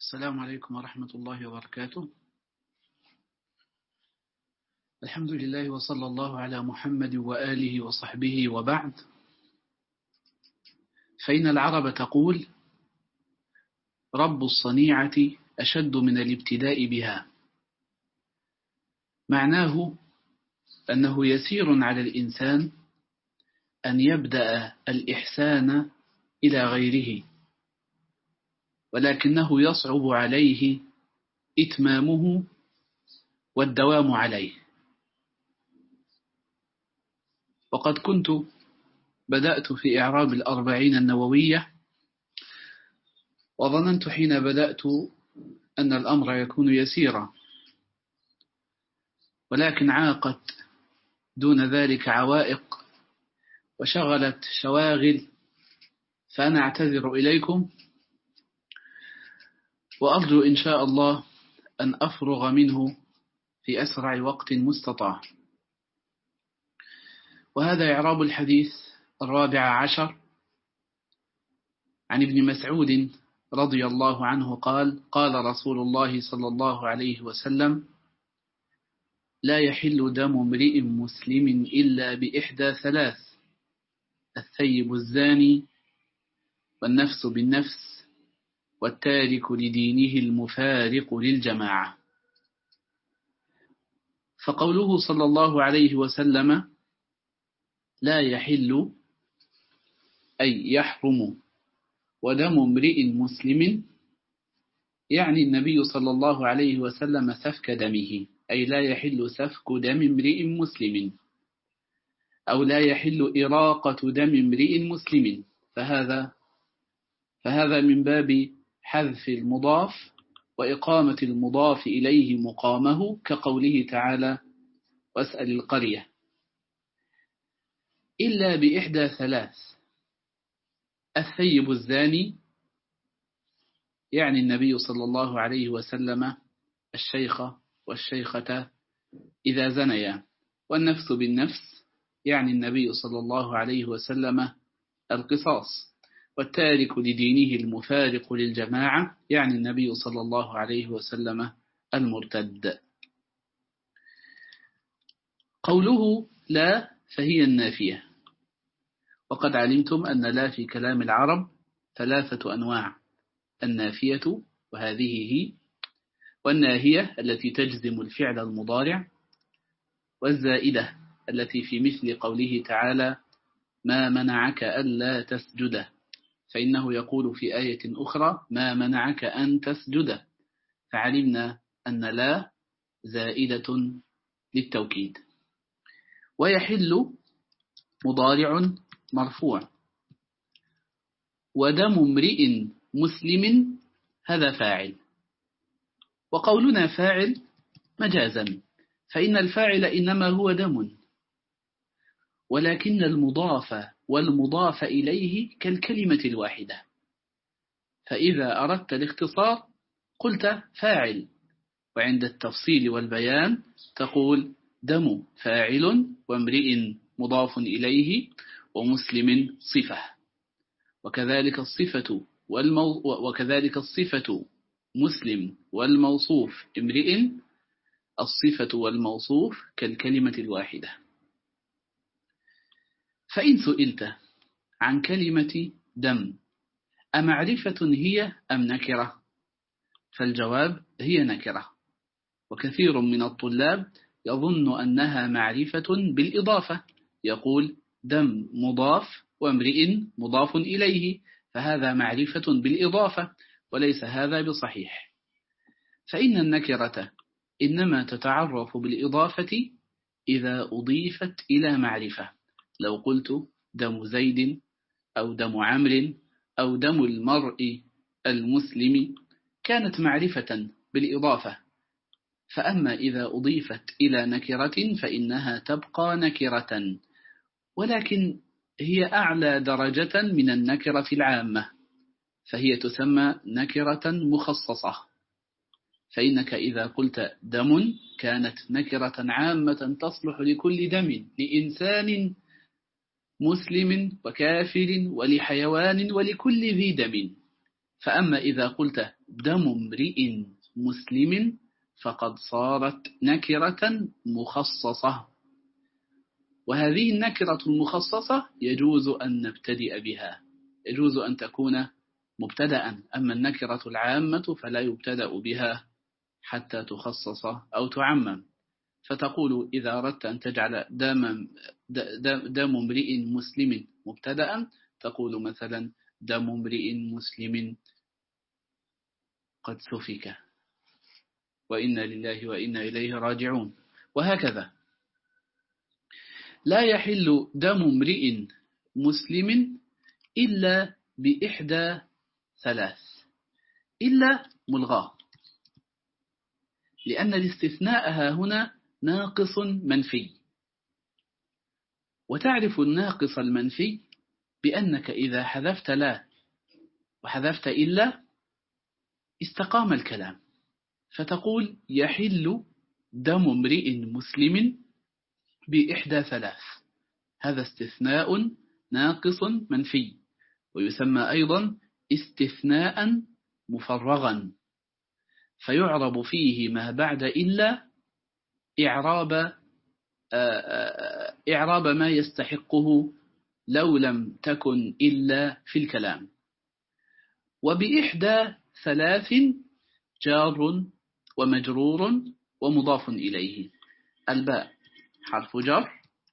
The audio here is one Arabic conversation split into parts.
السلام عليكم ورحمة الله وبركاته. الحمد لله وصلى الله على محمد وآله وصحبه وبعد. فإن العرب تقول: رب الصنيعة أشد من الابتداء بها. معناه أنه يسير على الإنسان أن يبدأ الإحسان إلى غيره، ولكنه يصعب عليه إتمامه والدوام عليه. وقد كنت بدأت في إعراب الأربعين النووية، وظننت حين بدأت أن الأمر يكون يسيرا، ولكن عاقت دون ذلك عوائق وشغلت شواغل، فأنا أعتذر إليكم وأرجو إن شاء الله أن أفرغ منه في أسرع وقت مستطاع. وهذا إعراب الحديث 14 عن ابن مسعود رضي الله عنه قال: قال رسول الله صلى الله عليه وسلم: لا يحل دم امرئ مسلم إلا بإحدى ثلاث: الثيب الزاني، والنفس بالنفس، والتارك لدينه المفارق للجماعة. فقوله صلى الله عليه وسلم لا يحل أي يحرم، ودم امرئ مسلم يعني النبي صلى الله عليه وسلم سفك دمه، أي لا يحل سفك دم امرئ مسلم، أو لا يحل إراقة دم امرئ مسلم. فهذا من باب حذف المضاف وإقامة المضاف إليه مقامه، كقوله تعالى: واسأل القرية. إلا بإحدى ثلاث: الثيب الزاني يعني النبي صلى الله عليه وسلم الشيخ والشيخة إذا زنيا، والنفس بالنفس يعني النبي صلى الله عليه وسلم القصاص، والتارك لدينه المفارق للجماعة يعني النبي صلى الله عليه وسلم المرتد. قوله لا فهي النافية، وقد علمتم أن لا في كلام العرب 3 أنواع: النافية وهذه هي، والناهية التي تجزم الفعل المضارع، والزائدة التي في مثل قوله تعالى: ما منعك ألا تسجد، فإنه يقول في آية أخرى: ما منعك أن تسجد، فعلمنا أن لا زائدة للتوكيد. ويحل مضارع مرفوع، ودم امرئ مسلم هذا فاعل، وقولنا فاعل مجازا، فإن الفاعل إنما هو دم، ولكن المضاف والمضاف إليه كالكلمة الواحدة، فإذا أردت الاختصار قلت فاعل، وعند التفصيل والبيان تقول دم فاعل، وامرئ مضاف إليه، ومسلم صفة. وكذلك الصفة مسلم، والموصوف امرئ، الصفة والموصوف كالكلمة الواحدة. فإن سئلت عن كلمة دم أمعرفة هي أم نكرة؟ فالجواب هي نكرة، وكثير من الطلاب يظن أنها معرفة بالإضافة، يقول دم مضاف وامرئ مضاف إليه، فهذا معرفة بالإضافة، وليس هذا بصحيح. فإن النكرة إنما تتعرف بالإضافة إذا أضيفت إلى معرفة. لو قلت دم زيد، أو دم عمرو، أو دم المرء المسلم، كانت معرفة بالإضافة. فأما إذا أضيفت إلى نكرة فإنها تبقى نكرة، ولكن هي أعلى درجة من النكرة العامة، فهي تسمى نكرة مخصصة. فإنك إذا قلت دم كانت نكرة عامة تصلح لكل دم، لإنسان مسلم وكافر ولحيوان ولكل ذي دم، فأما إذا قلت دم امرئ مسلم فقد صارت نكرة مخصصة، وهذه النكرة المخصصة يجوز أن نبتدئ بها، يجوز أن تكون مبتدأ. أما النكرة العامة فلا يبتدأ بها حتى تخصص أو تعمم. فتقول إذا أردت أن تجعل دم امرئ مسلم مبتدأ، تقول مثلا دم امرئ مسلم قد سفك وإنا لله وإنا إليه راجعون، وهكذا. لا يحل دم امرئ مسلم إلا بإحدى ثلاث، إلا ملغاه، لأن الاستثناء ها هنا ناقص منفي. وتعرف الناقص المنفي بأنك إذا حذفت لا وحذفت إلا استقام الكلام، فتقول يحل دم امرئ مسلم بإحدى ثلاث. هذا استثناء ناقص منفي، ويسمى أيضا استثناء مفرغا، فيعرب فيه ما بعد إلا إعراب ما يستحقه لو لم تكن إلا في الكلام. وبإحدى ثلاث جار ومجرور ومضاف إليه. الباء حرف جر،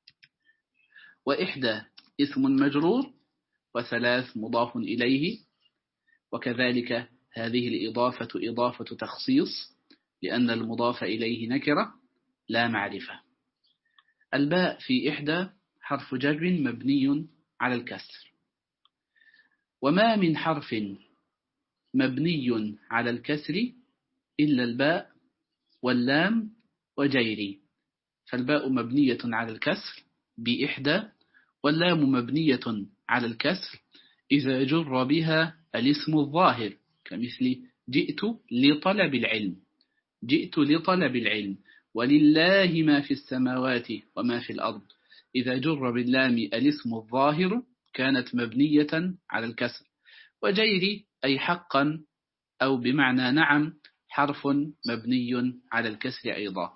وإحدى اسم مجرور، وثلاث مضاف إليه. وكذلك هذه الإضافة إضافة تخصيص، لأن المضاف إليه نكرة لا معرفة. الباء في إحدى حرف جر مبني على الكسر، وما من حرف مبني على الكسر إلا الباء واللام وجيري. فالباء مبنية على الكسر بإحدى، واللام مبنية على الكسر إذا جر بها الاسم الظاهر، كمثل جئت لطلب العلم، جئت لطلب العلم. ولله ما في السماوات وما في الأرض، إذا جر باللام الاسم الظاهر كانت مبنية على الكسر. وجيري أي حقا أو بمعنى نعم حرف مبني على الكسر أيضا.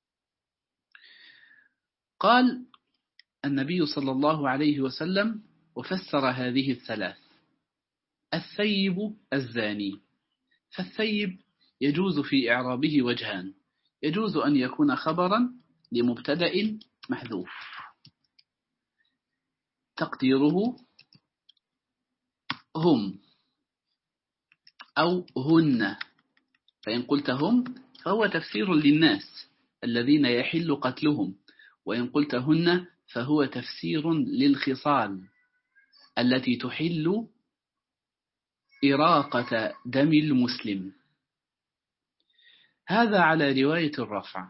قال النبي صلى الله عليه وسلم وفسر هذه الثلاث: الثيب الزاني. فالثيب يجوز في إعرابه وجهان: يجوز أن يكون خبرا لمبتدأ محذوف تقديره هم أو هن، فإن قلت هم فهو تفسير للناس الذين يحل قتلهم، وإن قلت هن فهو تفسير للخصال التي تحل إراقة دم المسلم. هذا على رواية الرفع.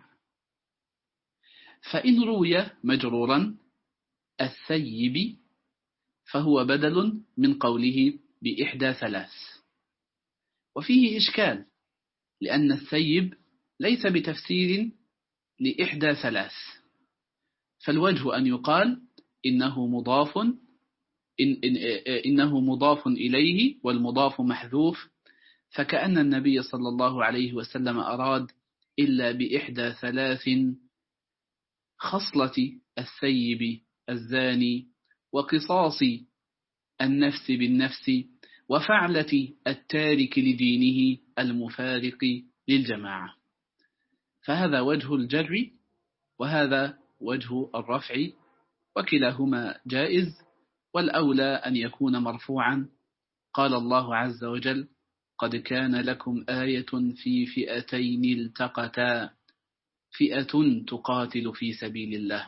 فإن روي مجرورا الثيب فهو بدل من قوله بإحدى ثلاث. وفيه إشكال، لأن الثيب ليس بتفسير لإحدى ثلاث، فالوجه أن يقال إنه مضاف إليه والمضاف محذوف، فكأن النبي صلى الله عليه وسلم أراد إلا بإحدى ثلاث: خصلة الثيب الزاني، وقصاص النفس بالنفس، وفعلة التارك لدينه المفارق للجماعة. فهذا وجه الجر وهذا وجه الرفع، وكلاهما جائز، والأولى أن يكون مرفوعا. قال الله عز وجل: قد كان لكم آية في فئتين التقتا، فئة تقاتل في سبيل الله.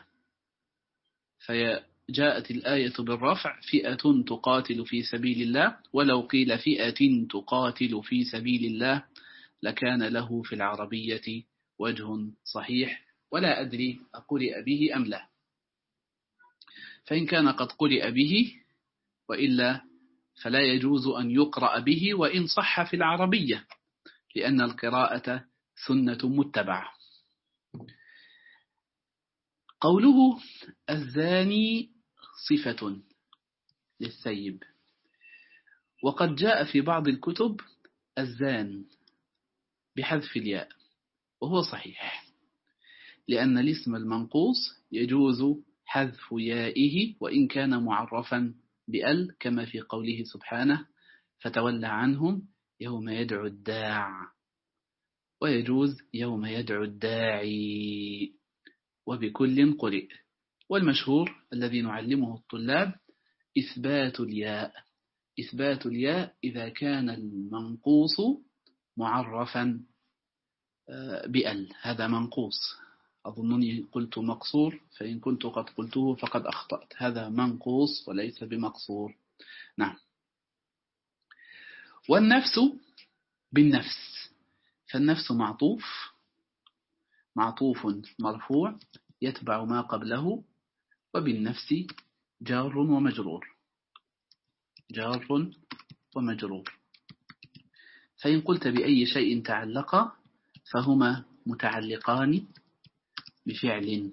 فجاءت الآية بالرفع: فئة تقاتل في سبيل الله، ولو قيل فئة تقاتل في سبيل الله لكان له في العربية وجه صحيح، ولا أدري أقرئ به أم لا. فإن كان قد قرئ به وإلا فلا يجوز أن يقرأ به وإن صح في العربية، لأن القراءة سنة متبعة. قوله الزاني صفة للثيب، وقد جاء في بعض الكتب الزان بحذف الياء، وهو صحيح، لأن الاسم المنقوص يجوز حذف يائه وإن كان معرفا بأل، كما في قوله سبحانه فتولى عنهم يوم يدعو الداع، ويجوز يوم يدعو الداعي، وبكل قرئ. والمشهور الذي نعلمه الطلاب إثبات الياء إذا كان المنقوص معرفا بأل، هذا منقوص. أظنني قلت مقصور، فإن كنت قد قلته فقد أخطأت، هذا منقوص وليس بمقصور. نعم. والنفس بالنفس، فالنفس معطوف مرفوع يتبع ما قبله، وبالنفس جار ومجرور. فإن قلت بأي شيء تعلق فهما متعلقان بفعل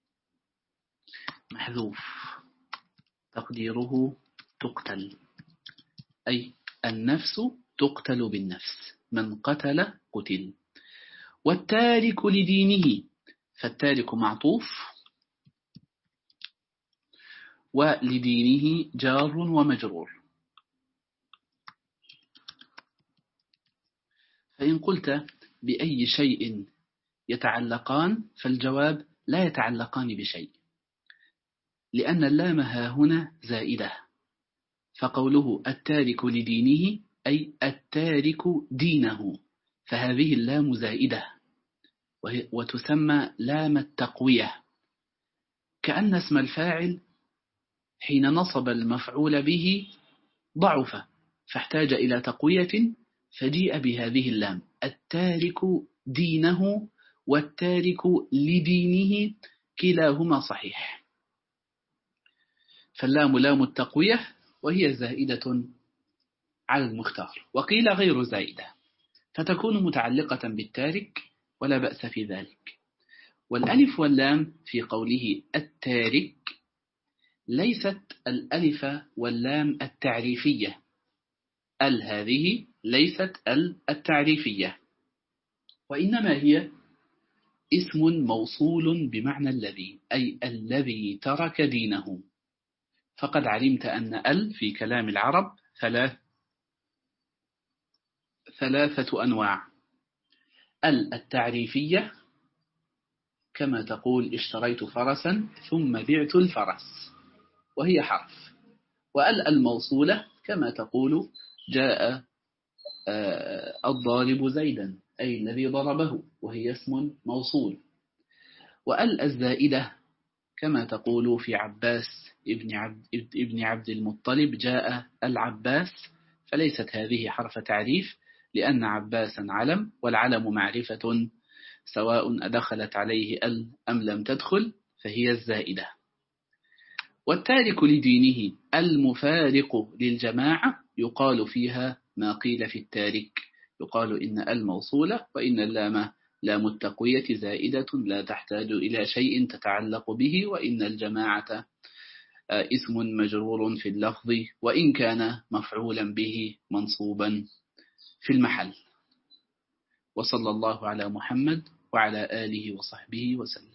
محذوف تقديره تقتل، أي النفس تقتل بالنفس، من قتل قتل. والتارك لدينه، فالتارك معطوف، ولدينه جار ومجرور. فإن قلت بأي شيء يتعلقان فالجواب لا يتعلقان بشيء، لأن اللام ها هنا زائدة، فقوله التارك لدينه أي التارك دينه، فهذه اللام زائدة وتسمى لام التقوية، كأن اسم الفاعل حين نصب المفعول به ضعف فاحتاج إلى تقوية، فجيء بهذه اللام التارك دينه والتارك لدينه، كلاهما صحيح، فاللام لام التقوية وهي زائدة على المختار، وقيل غير زائدة، فتكون متعلقة بالتارك ولا بأس في ذلك. والألف واللام في قوله التارك ليست الألف واللام التعريفية، هذه ليست التعريفية، وإنما هي اسم موصول بمعنى الذي، أي الذي ترك دينه. فقد علمت أن في كلام العرب ثلاثة أنواع: التعريفية كما تقول اشتريت فرسا ثم بعت الفرس وهي حرف، الموصولة كما تقول جاء الضارب زيدا أي الذي ضربه وهي اسم موصول، الزائدة كما تقول في عباس ابن عبد المطلب جاء العباس، فليست هذه حرف تعريف، لأن عباسا علم، والعلم معرفة سواء أدخلت عليه أم لم تدخل، فهي الزائدة. والتارك لدينه المفارق للجماعة يقال فيها ما قيل في التارك، يقال إن الموصولة وإن اللام لام التقوية زائدة لا تحتاج إلى شيء تتعلق به، وإن الجماعة اسم مجرور في اللفظ وإن كان مفعولا به منصوبا في المحل. وصلى الله على محمد وعلى آله وصحبه وسلم.